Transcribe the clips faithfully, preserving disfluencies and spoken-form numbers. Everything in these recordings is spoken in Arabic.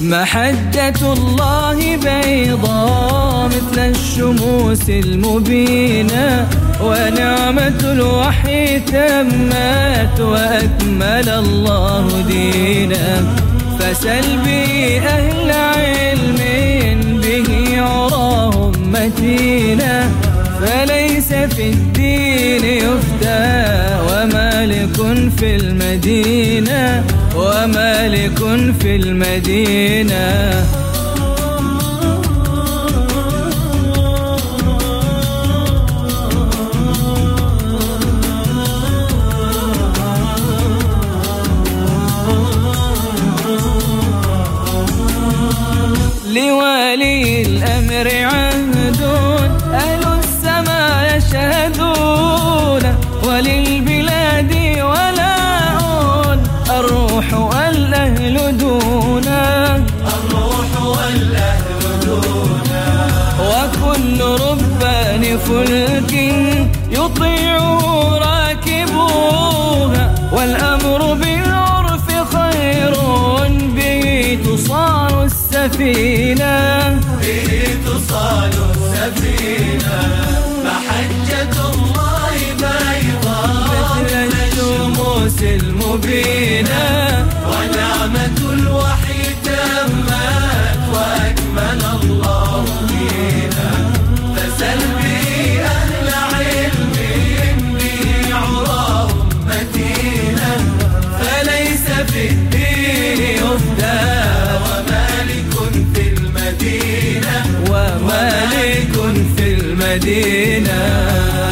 محجة الله بيضاء مثل الشموس المبينة، ونعمة الوحي تمت وأكمل الله دينا. فسل بي أهل علم به عراهم متينا، فليس في الدين يفتى ومالك في المدينة، ومالك في المدينة. لوالي الأمر عهد أهل السماء يشهدون، وللبلاد ولاء الروح والأهل دونا، الروح والأهل دونا. وكل ربان فلك يطيعه راكبوها، والأمر بالعرف خير به تصان السفينة، به تصان السفينة. محجة الله بيضاء مثل الشموس المبينة، ونعمة الوحي تمت وأكمل الله دينا. فسل بي أهل علم به عراهم متينا، فليس في الدين يفتى ومالك في المدينة، ومالك في المدينة.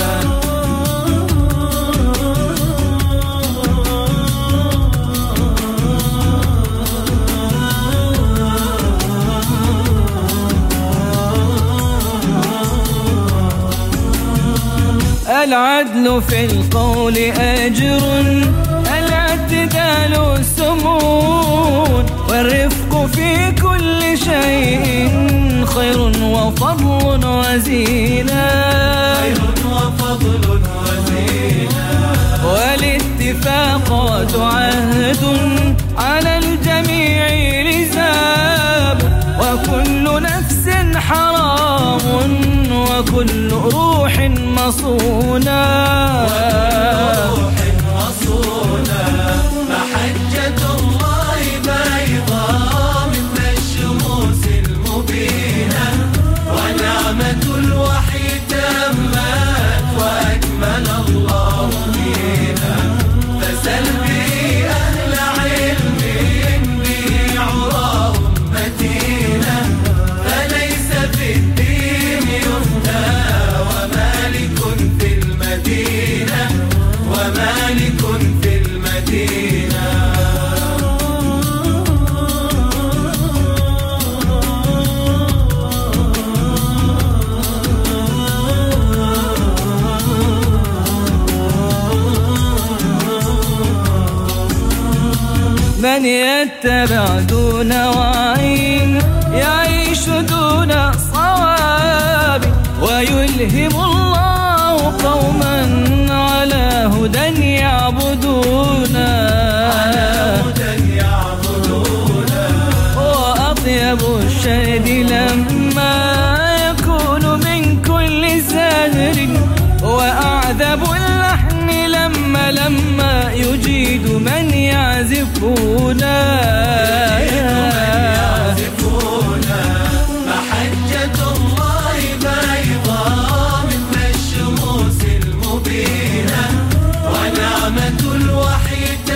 العدل في القول أجر، الاعتدال سمون، والرفق في كل شيء خير وفضل وزينة، خير وفضل وزينة. والاتفاقات عهد على الجميع لزام، وكل نفس حرام وكل روح مصونة، روح مصونة. محجة الله بيضاء مثل الشموس المبينة، ونعمة الوحي تمت وأكمل الله دينا. فسل بي أهل علم به عراهم متينا، فليس في الدين يفتى ومالك في المدينة، ومالك في المدينة. من يتبع دون وعي يعيش دون صواب، ويلهم الله قوما على هدى يعبدونا، وأطيب الشهد لما يكون من كل زهر، وأعذب اللحن لما لما يجيد من يعزفونا. محجة الله بيضاء مثل الشموس المبينة، ونعمة الوحي